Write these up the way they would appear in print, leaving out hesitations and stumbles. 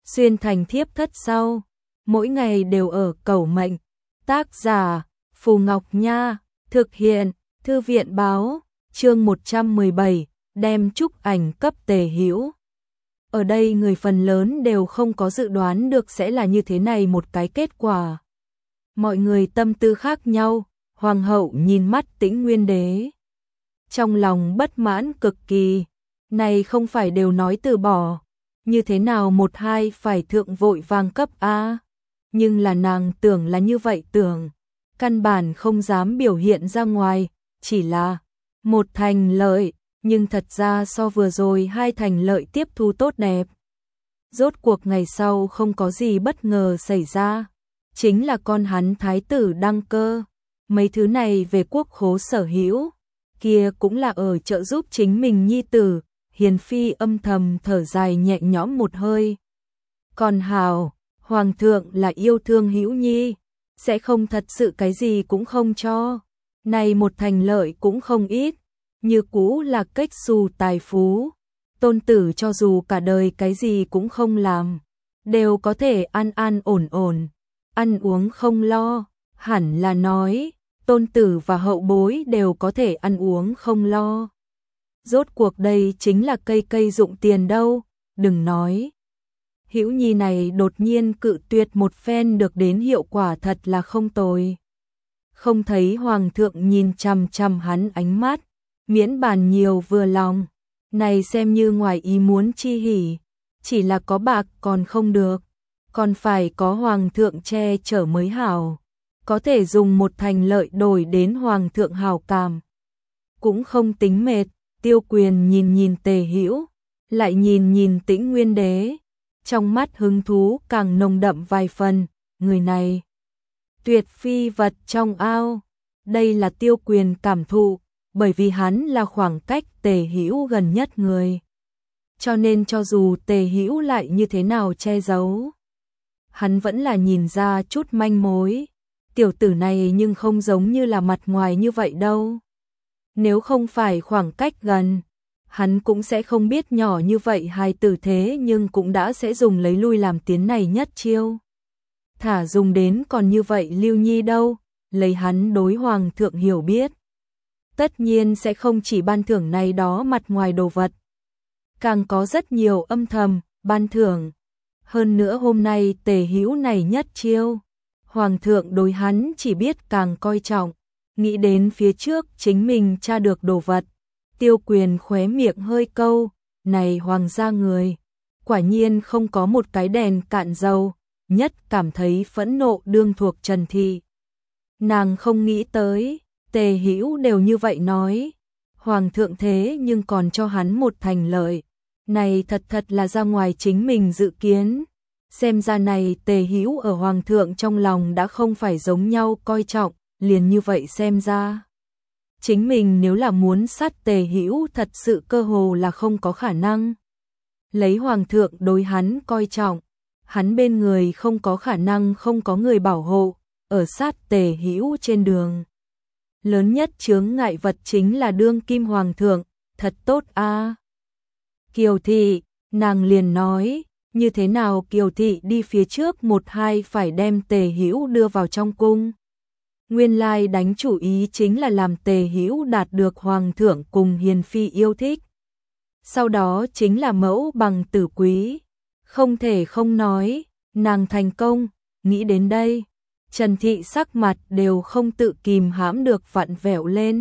xuyên thành thiếp thất sau, mỗi ngày đều ở cầu mệnh. Tác giả Phù Ngọc Nha, thực hiện Thư viện báo, chương 117, đem chúc ảnh cấp Tề Hữu. Ở đây người phần lớn đều không có dự đoán được sẽ là như thế này một cái kết quả. Mọi người tâm tư khác nhau, hoàng hậu nhìn mắt Tĩnh Nguyên Đế. Trong lòng bất mãn cực kỳ, này không phải đều nói từ bỏ, như thế nào một hai phải thượng vội vàng cấp a. Nhưng là nàng tưởng là như vậy tưởng, căn bản không dám biểu hiện ra ngoài, chỉ là một thành lợi, nhưng thật ra so vừa rồi hai thành lợi tiếp thu tốt đẹp. Rốt cuộc ngày sau không có gì bất ngờ xảy ra, chính là con hắn thái tử đăng cơ, mấy thứ này về quốc khố sở hữu, kia cũng là ở trợ giúp chính mình nhi tử. Hiền phi âm thầm thở dài nhẹ nhõm một hơi. Còn hào, hoàng thượng là yêu thương Hữu Nhi, sẽ không thật sự cái gì cũng không cho. Này một thành lợi cũng không ít, như cũ là cách xù tài phú. Tôn tử cho dù cả đời cái gì cũng không làm, đều có thể an an ổn ổn, ăn uống không lo, hẳn là nói, tôn tử và hậu bối đều có thể ăn uống không lo. Rốt cuộc đây chính là cây dụng tiền đâu, đừng nói. Hữu Nhi này đột nhiên cự tuyệt một phen được đến hiệu quả thật là không tồi. Không thấy hoàng thượng nhìn chằm chằm hắn ánh mắt, miễn bàn nhiều vừa lòng, này xem như ngoài ý muốn chi hỉ, chỉ là có bạc còn không được, còn phải có hoàng thượng che chở mới hảo, có thể dùng một thành lợi đổi đến hoàng thượng hảo cảm. Cũng không tính mệt. Tiêu Quyền nhìn nhìn Tề Hữu, lại nhìn nhìn Tĩnh Nguyên Đế, trong mắt hứng thú càng nồng đậm vài phần, người này tuyệt phi vật trong ao. Đây là Tiêu Quyền cảm thụ, bởi vì hắn là khoảng cách Tề Hữu gần nhất người. Cho nên cho dù Tề Hữu lại như thế nào che giấu, hắn vẫn là nhìn ra chút manh mối. Tiểu tử này nhưng không giống như là mặt ngoài như vậy đâu. Nếu không phải khoảng cách gần, hắn cũng sẽ không biết nhỏ như vậy hài tử thế nhưng cũng đã sẽ dùng lấy lui làm tiến này nhất chiêu. Thả dùng đến còn như vậy Lưu Nhi đâu, lấy hắn đối hoàng thượng hiểu biết. Tất nhiên sẽ không chỉ ban thưởng này đó mặt ngoài đồ vật. Càng có rất nhiều âm thầm, ban thưởng. Hơn nữa hôm nay Tề Hữu này nhất chiêu. Hoàng thượng đối hắn chỉ biết càng coi trọng. Nghĩ đến phía trước chính mình tra được đồ vật, Tiêu Quyền khóe miệng hơi câu, này hoàng gia người, quả nhiên không có một cái đèn cạn dầu, nhất cảm thấy phẫn nộ đương thuộc Trần Thị. Nàng không nghĩ tới, Tề Hữu đều như vậy nói, hoàng thượng thế nhưng còn cho hắn một thành lợi, này thật là ra ngoài chính mình dự kiến. Xem ra này Tề Hữu ở hoàng thượng trong lòng đã không phải giống nhau coi trọng. Liền như vậy xem ra, chính mình nếu là muốn sát Tề Hữu thật sự cơ hồ là không có khả năng. Lấy hoàng thượng đối hắn coi trọng, hắn bên người không có khả năng không có người bảo hộ, ở sát Tề Hữu trên đường. Lớn nhất chướng ngại vật chính là đương kim hoàng thượng, thật tốt a. Kiều Thị, nàng liền nói, như thế nào Kiều Thị đi phía trước một hai phải đem Tề Hữu đưa vào trong cung. Nguyên lai đánh chủ ý chính là làm Tề Hữu đạt được hoàng thượng cùng hiền phi yêu thích. Sau đó chính là mẫu bằng tử quý. Không thể không nói, nàng thành công, nghĩ đến đây. Trần Thị sắc mặt đều không tự kìm hãm được vặn vẹo lên.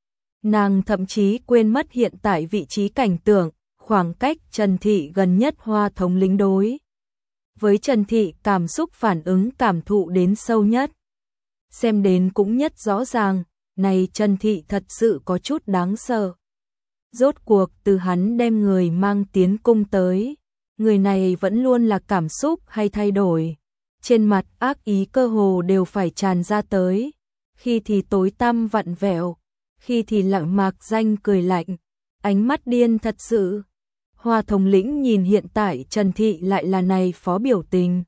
Nàng thậm chí quên mất hiện tại vị trí cảnh tượng, khoảng cách Trần Thị gần nhất Hoa thống lĩnh đối. Với Trần Thị cảm xúc phản ứng cảm thụ đến sâu nhất. Xem đến cũng nhất rõ ràng, này Trần Thị thật sự có chút đáng sợ. Rốt cuộc từ hắn đem người mang tiến cung tới, người này vẫn luôn là cảm xúc hay thay đổi. Trên mặt ác ý cơ hồ đều phải tràn ra tới, khi thì tối tăm vặn vẹo, khi thì lặng mạc danh cười lạnh, ánh mắt điên thật sự. Hoa thống lĩnh nhìn hiện tại Trần Thị lại là này phó biểu tình.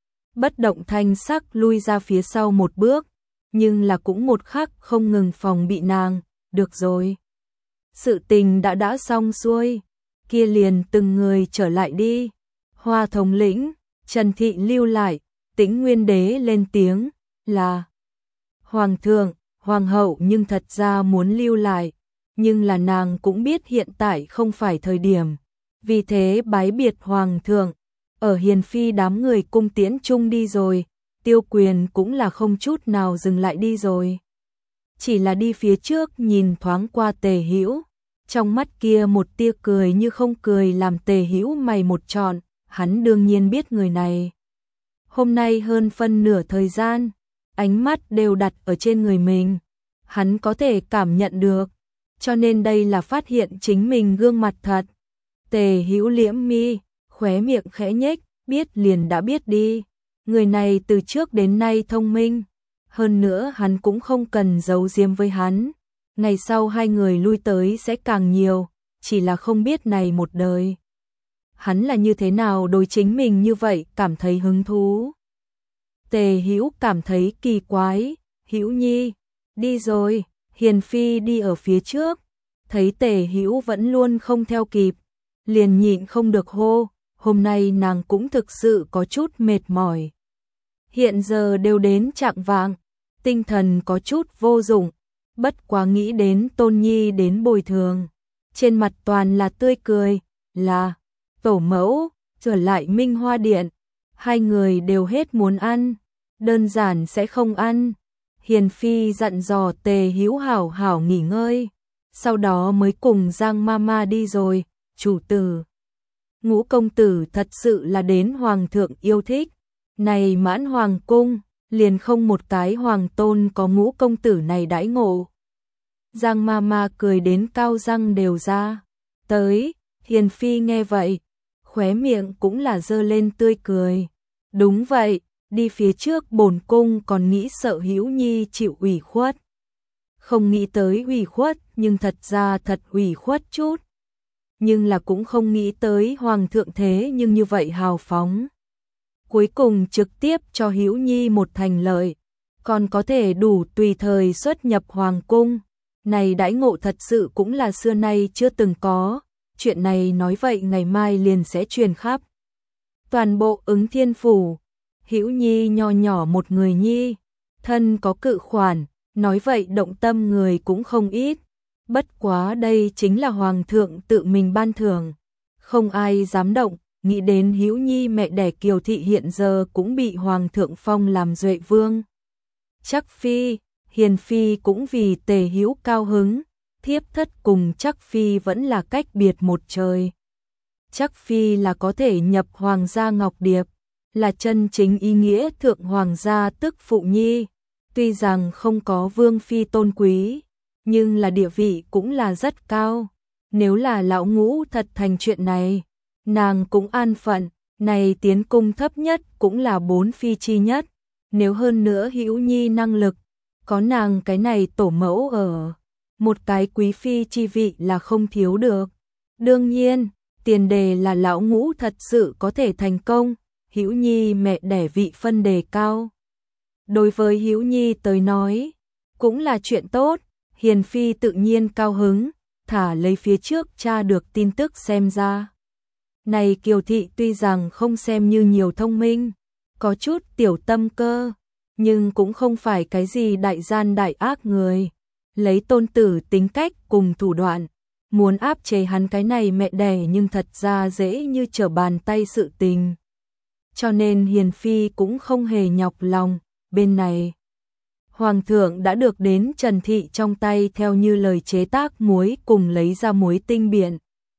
Bất động thanh sắc lui ra phía sau một bước, nhưng là cũng một khắc không ngừng phòng bị nàng, được rồi. Sự tình đã xong xuôi, kia liền từng người trở lại đi. Hoa thống lĩnh, Trần Thị lưu lại, Tĩnh Nguyên Đế lên tiếng, là Hoàng thượng, Hoàng hậu nhưng thật ra muốn lưu lại, nhưng là nàng cũng biết hiện tại không phải thời điểm, vì thế bái biệt Hoàng thượng, ở Hiền Phi đám người cung tiễn chung đi rồi, Tiêu Quyền cũng là không chút nào dừng lại đi rồi. Chỉ là đi phía trước nhìn thoáng qua Tề Hữu, trong mắt kia một tia cười như không cười làm Tề Hữu mày một trọn, hắn đương nhiên biết người này. Hôm nay hơn phân nửa thời gian, ánh mắt đều đặt ở trên người mình, hắn có thể cảm nhận được, cho nên đây là phát hiện chính mình gương mặt thật. Tề Hữu liễm mi, khóe miệng khẽ nhếch, biết liền đã biết đi, người này từ trước đến nay thông minh, hơn nữa hắn cũng không cần giấu giếm với hắn, ngày sau hai người lui tới sẽ càng nhiều, chỉ là không biết này một đời. Hắn là như thế nào đối chính mình như vậy cảm thấy hứng thú. Tề Hữu cảm thấy kỳ quái, Hữu Nhi, đi rồi, Hiền Phi đi ở phía trước, thấy Tề Hữu vẫn luôn không theo kịp, liền nhịn không được hô, hôm nay nàng cũng thực sự có chút mệt mỏi. Hiện giờ đều đến chạng vạng, tinh thần có chút vô dụng, bất quá nghĩ đến Tôn Nhi đến bồi thường, trên mặt toàn là tươi cười, là tổ mẫu, trở lại Minh Hoa Điện, hai người đều hết muốn ăn, đơn giản sẽ không ăn. Hiền Phi dặn dò Tề Hữu hảo hảo nghỉ ngơi, sau đó mới cùng Giang Mama đi rồi, chủ tử. Ngũ công tử thật sự là đến hoàng thượng yêu thích, này Mãn Hoàng cung, liền không một cái hoàng tôn có ngũ công tử này đãi ngộ. Giang Mama cười đến cao răng đều ra, tới, Hiền Phi nghe vậy, khóe miệng cũng là giơ lên tươi cười. Đúng vậy, đi phía trước bổn cung còn nghĩ sợ Hữu Nhi chịu ủy khuất. Không nghĩ tới ủy khuất, nhưng thật ra thật ủy khuất chút. Nhưng là cũng không nghĩ tới hoàng thượng thế nhưng như vậy hào phóng. Cuối cùng trực tiếp cho Hữu Nhi một thành lợi, còn có thể đủ tùy thời xuất nhập hoàng cung. Này đãi ngộ thật sự cũng là xưa nay chưa từng có, chuyện này nói vậy ngày mai liền sẽ truyền khắp toàn bộ Ứng Thiên phủ. Hữu Nhi nho nhỏ một người nhi, thân có cự khoản, nói vậy động tâm người cũng không ít. Bất quá đây chính là hoàng thượng tự mình ban thưởng, không ai dám động. Nghĩ đến Hữu Nhi mẹ đẻ Kiều thị hiện giờ cũng bị hoàng thượng phong làm duệ vương. Trắc phi, Hiền Phi cũng vì Tề Hữu cao hứng, thiếp thất cùng Trắc phi vẫn là cách biệt một trời. Trắc phi là có thể nhập hoàng gia Ngọc Điệp, là chân chính ý nghĩa thượng hoàng gia tức phụ nhi, tuy rằng không có vương phi tôn quý, nhưng là địa vị cũng là rất cao. Nếu là lão ngũ thật thành chuyện này, nàng cũng an phận, này tiến cung thấp nhất cũng là 4 phi chi nhất, nếu hơn nữa Hữu Nhi năng lực, có nàng cái này tổ mẫu ở, một cái quý phi chi vị là không thiếu được. Đương nhiên, tiền đề là lão ngũ thật sự có thể thành công, Hữu Nhi mẹ đẻ vị phân đề cao. Đối với Hữu Nhi tới nói, cũng là chuyện tốt, Hiền Phi tự nhiên cao hứng, thả lấy phía trước tra được tin tức xem ra. Này Kiều thị tuy rằng không xem như nhiều thông minh, có chút tiểu tâm cơ, nhưng cũng không phải cái gì đại gian đại ác người. Lấy tôn tử tính cách cùng thủ đoạn, muốn áp chế hắn cái này mẹ đẻ nhưng thật ra dễ như trở bàn tay sự tình. Cho nên Hiền Phi cũng không hề nhọc lòng, bên này. Hoàng thượng đã được đến Trần Thị trong tay theo như lời chế tác muối cùng lấy ra muối tinh biện.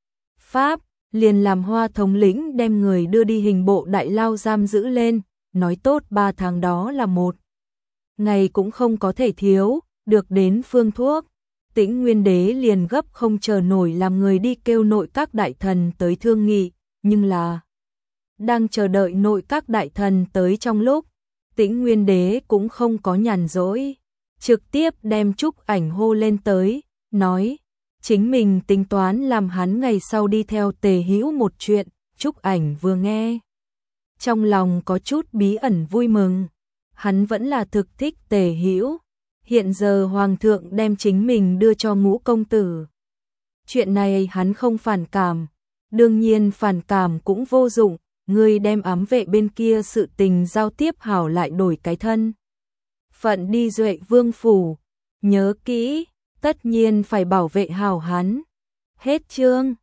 Pháp, liền làm Hoa thống lĩnh đem người đưa đi hình bộ đại lao giam giữ lên, nói tốt 3 tháng đó là một ngày cũng không có thể thiếu, được đến phương thuốc. Tĩnh Nguyên Đế liền gấp không chờ nổi làm người đi kêu nội các đại thần tới thương nghị, nhưng là đang chờ đợi nội các đại thần tới trong lúc, Tĩnh Nguyên Đế cũng không có nhàn rỗi, trực tiếp đem Trúc Ảnh hô lên tới, nói chính mình tính toán làm hắn ngày sau đi theo Tề Hữu một chuyện. Trúc Ảnh vừa nghe, trong lòng có chút bí ẩn vui mừng, hắn vẫn là thực thích Tề Hữu. Hiện giờ hoàng thượng đem chính mình đưa cho Ngũ công tử, chuyện này hắn không phản cảm, đương nhiên phản cảm cũng vô dụng, ngươi đem ám vệ bên kia sự tình giao tiếp hảo lại đổi cái thân phận đi Duệ Vương phủ, nhớ kỹ, tất nhiên phải bảo vệ hảo hắn. Hết chương.